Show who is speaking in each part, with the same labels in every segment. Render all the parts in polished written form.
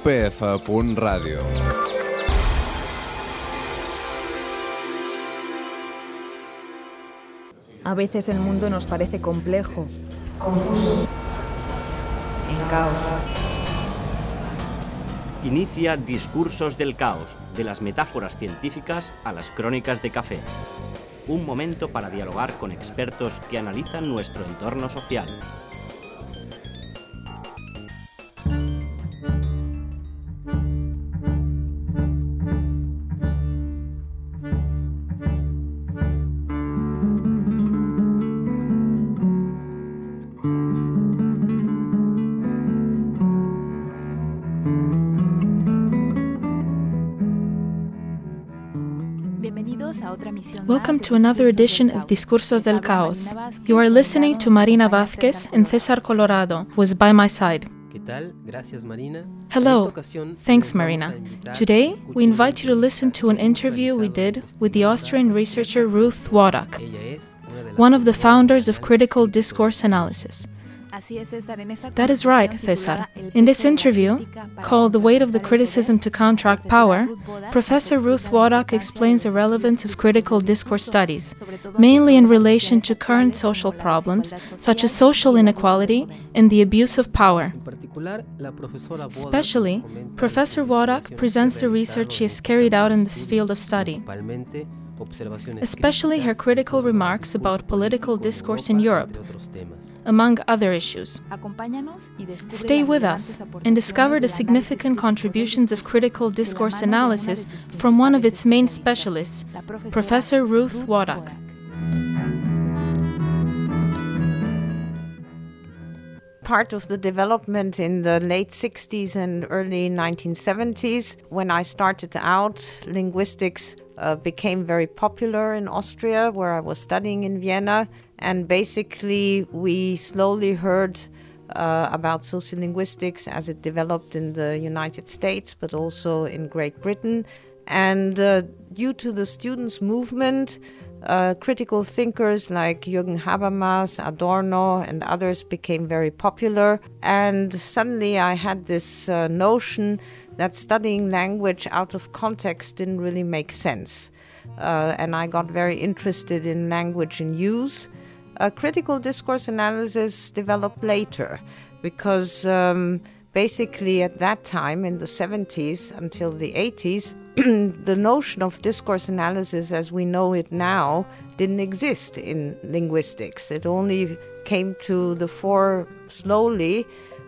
Speaker 1: upf.radio.
Speaker 2: A veces el mundo nos parece complejo, confuso, en caos.
Speaker 3: Inicia Discursos del Caos, de las metáforas científicas a las crónicas de café. Un momento para dialogar con expertos que analizan nuestro entorno social.
Speaker 4: Welcome to another edition of Discursos del Caos. You are listening to Marina Vázquez and César Colorado, who is by my side. Hello, thanks Marina. Today, we invite you to listen to an interview we did with the Austrian researcher Ruth Wodak, one of the founders of critical discourse analysis. That is right, César. In this interview, called The Weight of the Criticism to Counteract Power, Professor Ruth Wodak explains the relevance of critical discourse studies, mainly in relation to current social problems, such as social inequality and the abuse of power. Especially, Professor Wodak presents the research she has carried out in this field of study, especially her critical remarks about political discourse in Europe, among other issues. Stay with us and discover the significant contributions of critical discourse analysis from one of its main specialists, Professor Ruth Wodak.
Speaker 5: Part of the development in the late 60s and early 1970s, when I started out, linguistics became very popular in Austria, where I was studying in Vienna. And basically, we slowly heard about sociolinguistics as it developed in the United States, but also in Great Britain. And due to the students' movement, critical thinkers like Jürgen Habermas, Adorno, and others became very popular. And suddenly I had this notion that studying language out of context didn't really make sense. And I got very interested in language in use. Critical discourse analysis developed later because basically at that time, in the 70s until the 80s, the notion of discourse analysis as we know it now didn't exist in linguistics. It only came to the fore slowly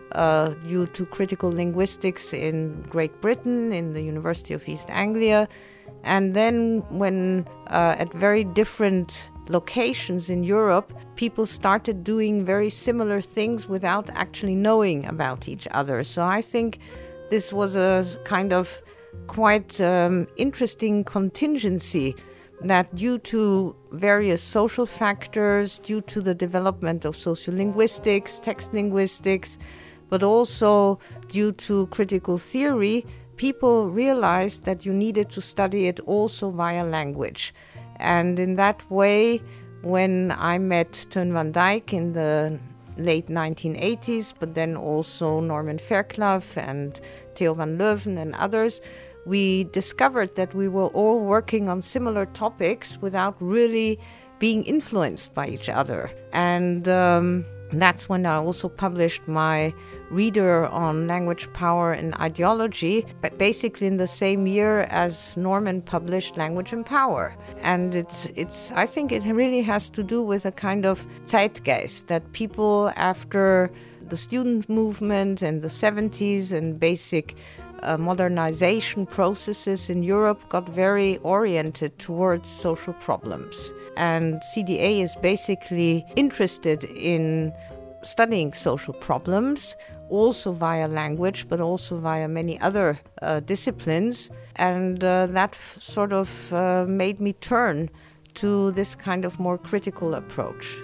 Speaker 5: due to critical linguistics in Great Britain, in the University of East Anglia. And then when at very different locations in Europe, people started doing very similar things without actually knowing about each other. So I think this was a kind of quite interesting contingency that due to various social factors, due to the development of sociolinguistics, text linguistics, but also due to critical theory, people realized that you needed to study it also via language. And in that way, when I met Teun van Dijk in the late 1980s, but then also Norman Fairclough and Theo van Leuven and others, we discovered that we were all working on similar topics without really being influenced by each other. And that's when I also published my reader on language, power, and ideology, but basically in the same year as Norman published Language and Power. And I think it really has to do with a kind of zeitgeist that people after the student movement in the 70s and basic modernization processes in Europe got very oriented towards social problems. And CDA is basically interested in studying social problems, also via language, but also via many other disciplines. And that sort of made me turn to this kind of more critical approach.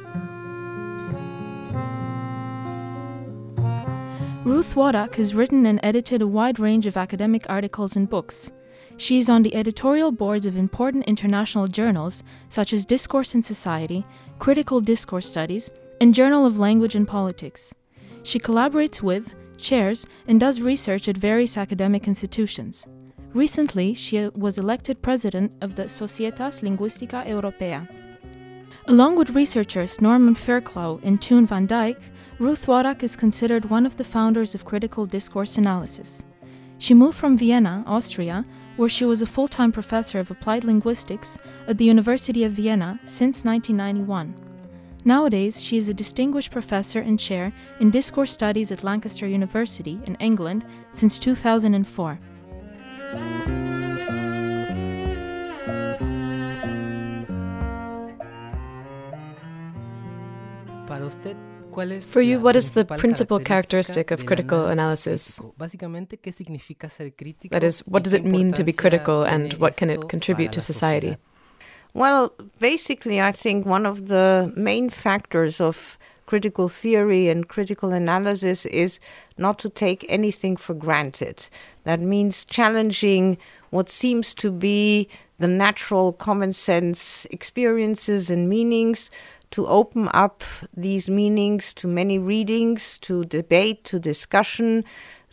Speaker 4: Ruth Wodak has written and edited a wide range of academic articles and books. She is on the editorial boards of important international journals such as Discourse in Society, Critical Discourse Studies, and Journal of Language and Politics. She collaborates with, chairs and does research at various academic institutions. Recently, she was elected president of the Societas Linguistica Europea. Along with researchers Norman Fairclough and Toon van Dijk, Ruth Wodak is considered one of the founders of critical discourse analysis. She moved from Vienna, Austria, where she was a full-time professor of applied linguistics at the University of Vienna since 1991. Nowadays, she is a distinguished professor and chair in discourse studies at Lancaster University in England since 2004.
Speaker 1: For you, what is the principal characteristic of critical analysis? That is, what does it mean to be critical and what can it contribute to society?
Speaker 5: Well, basically, I think one of the main factors of critical theory and critical analysis is not to take anything for granted. That means challenging what seems to be the natural common sense experiences and meanings, to open up these meanings to many readings, to debate, to discussion,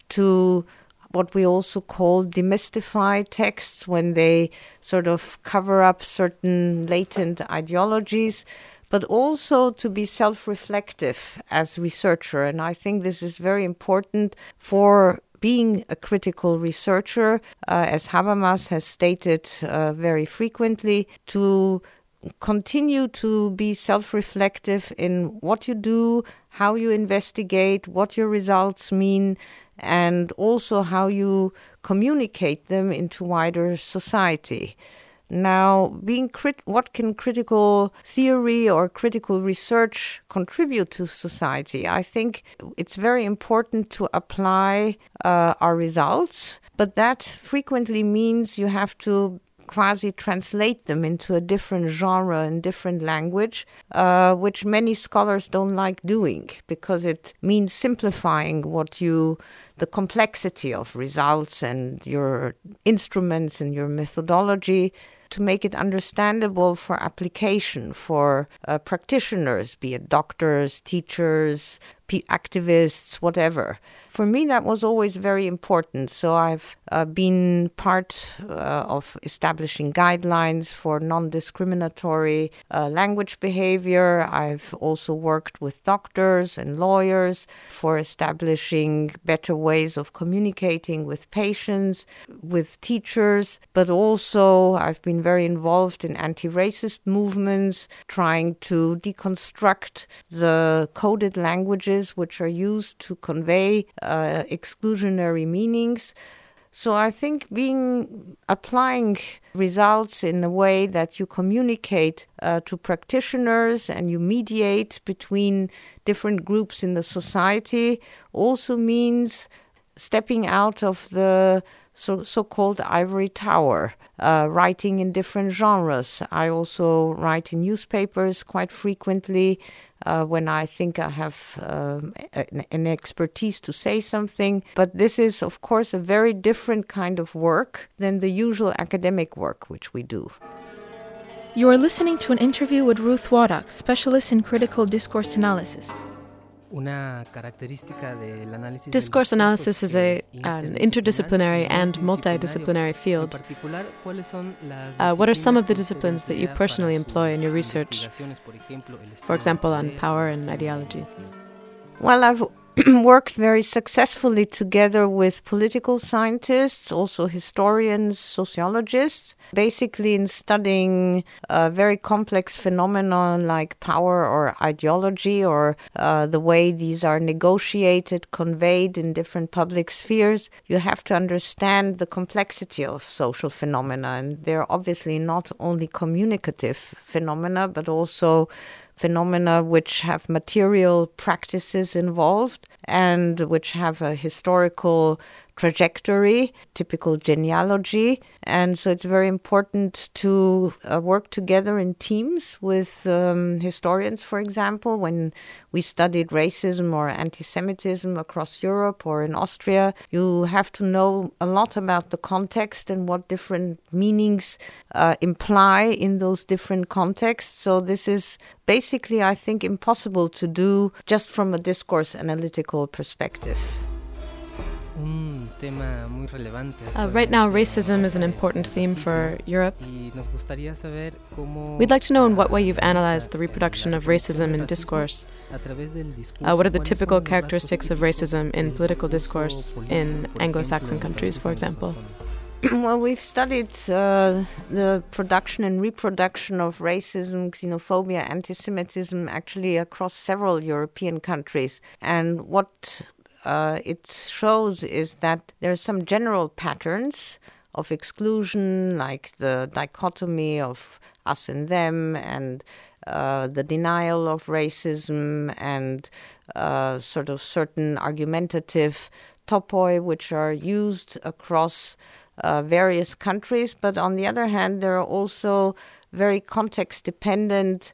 Speaker 5: to what we also call demystify texts when they sort of cover up certain latent ideologies, but also to be self-reflective as researcher. And I think this is very important for being a critical researcher, as Habermas has stated very frequently, to continue to be self-reflective in what you do, how you investigate, what your results mean, and also how you communicate them into wider society. Now, what can critical theory or critical research contribute to society? I think it's very important to apply our results, but that frequently means you have to quasi-translate them into a different genre and different language, which many scholars don't like doing because it means simplifying the complexity of results and your instruments and your methodology to make it understandable for application for practitioners, be it doctors, teachers, activists, whatever. For me, that was always very important. So I've been part of establishing guidelines for non-discriminatory language behavior. I've also worked with doctors and lawyers for establishing better ways of communicating with patients, with teachers, but also I've been very involved in anti-racist movements, trying to deconstruct the coded languages which are used to convey exclusionary meanings. So I think applying results in a way that you communicate to practitioners and you mediate between different groups in the society also means stepping out of the so-called ivory tower, writing in different genres. I also write in newspapers quite frequently when I think I have an expertise to say something. But this is, of course, a very different kind of work than the usual academic work which we do.
Speaker 4: You are listening to an interview with Ruth Wodak, specialist in critical discourse analysis.
Speaker 1: Discourse analysis is an interdisciplinary and multidisciplinary field. What are some of the disciplines that you personally employ in your research, for example, on power and ideology?
Speaker 5: Well, I've worked very successfully together with political scientists, also historians, sociologists, basically in studying very complex phenomena like power or ideology or the way these are negotiated, conveyed in different public spheres. You have to understand the complexity of social phenomena, and they're obviously not only communicative phenomena, but also phenomena which have material practices involved and which have a historical trajectory, typical genealogy. And so it's very important to work together in teams with historians, for example. When we studied racism or anti-Semitism across Europe or in Austria, you have to know a lot about the context and what different meanings imply in those different contexts. So this is basically, I think, impossible to do just from a discourse analytical perspective.
Speaker 1: Right now, racism is an important theme for Europe. We'd like to know in what way you've analyzed the reproduction of racism in discourse. What are the typical characteristics of racism in political discourse in Anglo-Saxon countries, for example?
Speaker 5: Well, we've studied the production and reproduction of racism, xenophobia, anti-Semitism actually across several European countries. And what it shows is that there are some general patterns of exclusion, like the dichotomy of us and them, and the denial of racism, and sort of certain argumentative topoi which are used across various countries. But on the other hand, there are also very context-dependent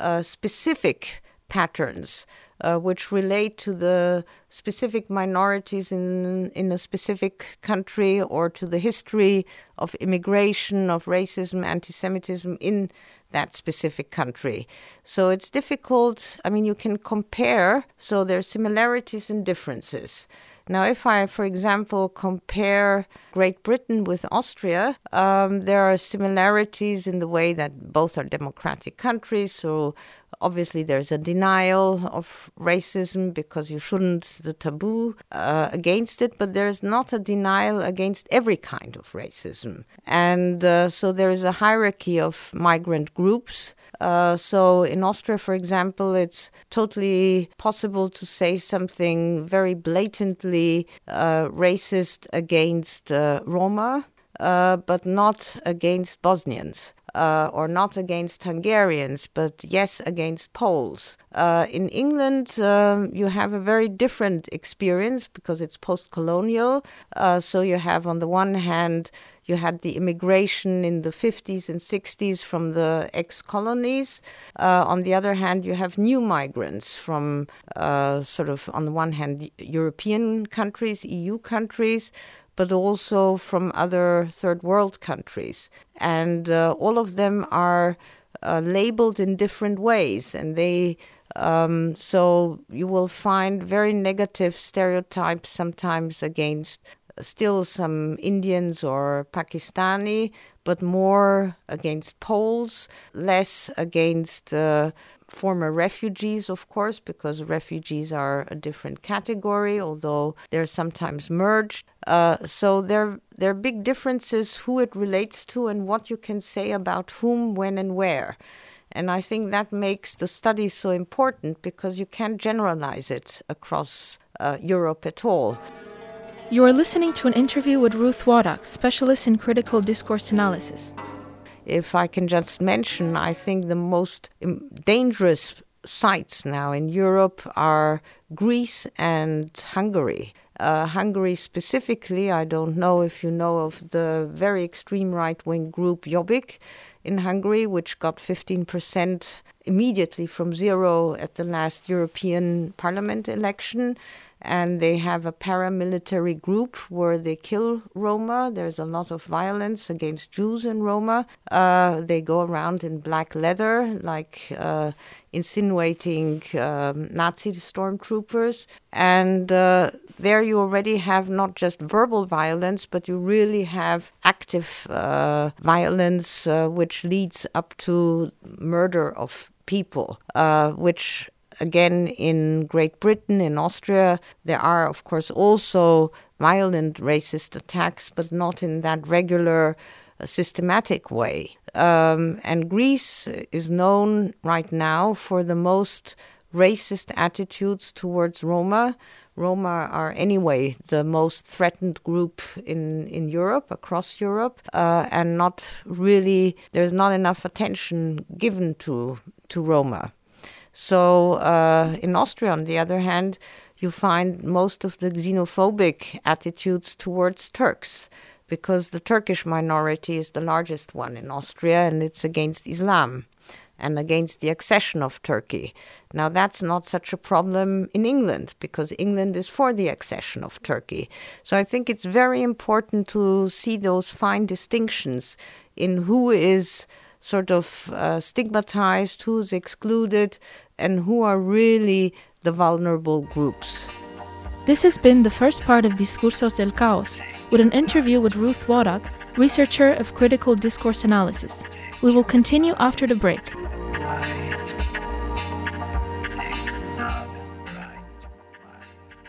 Speaker 5: specific patterns which relate to the specific minorities in a specific country, or to the history of immigration, of racism, anti-Semitism in that specific country. So it's difficult. I mean, you can compare, so there are similarities and differences. Now, if I, for example, compare Great Britain with Austria, there are similarities in the way that both are democratic countries. So obviously there's a denial of racism because you shouldn't, the taboo against it, but there's not a denial against every kind of racism. And so there is a hierarchy of migrant groups. So in Austria, for example, it's totally possible to say something very blatantly racist against Roma, but not against Bosnians. Or not against Hungarians, but yes, against Poles. In England, you have a very different experience because it's post-colonial. So you have, on the one hand, you had the immigration in the 50s and 60s from the ex-colonies. On the other hand, you have new migrants from sort of, on the one hand, European countries, EU countries, but also from other third world countries. And all of them are labeled in different ways. And they so you will find very negative stereotypes sometimes against still some Indians or Pakistani, but more against Poles, less against former refugees, of course, because refugees are a different category, although they're sometimes merged. So there are big differences who it relates to and what you can say about whom, when, and where. And I think that makes the study so important because you can't generalize it across Europe at all.
Speaker 4: You are listening to an interview with Ruth Wodak, specialist in critical discourse analysis.
Speaker 5: If I can just mention, I think the most dangerous sites now in Europe are Greece and Hungary. Hungary specifically, I don't know if you know of the very extreme right-wing group Jobbik in Hungary, which got 15% immediately from zero at the last European Parliament election. And they have a paramilitary group where they kill Roma. There's a lot of violence against Jews in Roma. They go around in black leather, like insinuating Nazi stormtroopers. And there you already have not just verbal violence, but you really have active violence, which leads up to murder of people, which again, in Great Britain, in Austria, there are, of course, also violent racist attacks, but not in that regular, systematic way. And Greece is known right now for the most racist attitudes towards Roma. Roma are anyway the most threatened group in Europe, across Europe, and not really, there's not enough attention given to Roma. So in Austria, on the other hand, you find most of the xenophobic attitudes towards Turks, because the Turkish minority is the largest one in Austria, and it's against Islam and against the accession of Turkey. Now, that's not such a problem in England, because England is for the accession of Turkey. So I think it's very important to see those fine distinctions in who is sort of stigmatized, who's excluded, and who are really the vulnerable groups.
Speaker 4: This has been the first part of Discursos del Caos, with an interview with Ruth Wodak, researcher of critical discourse analysis. We will continue after the break.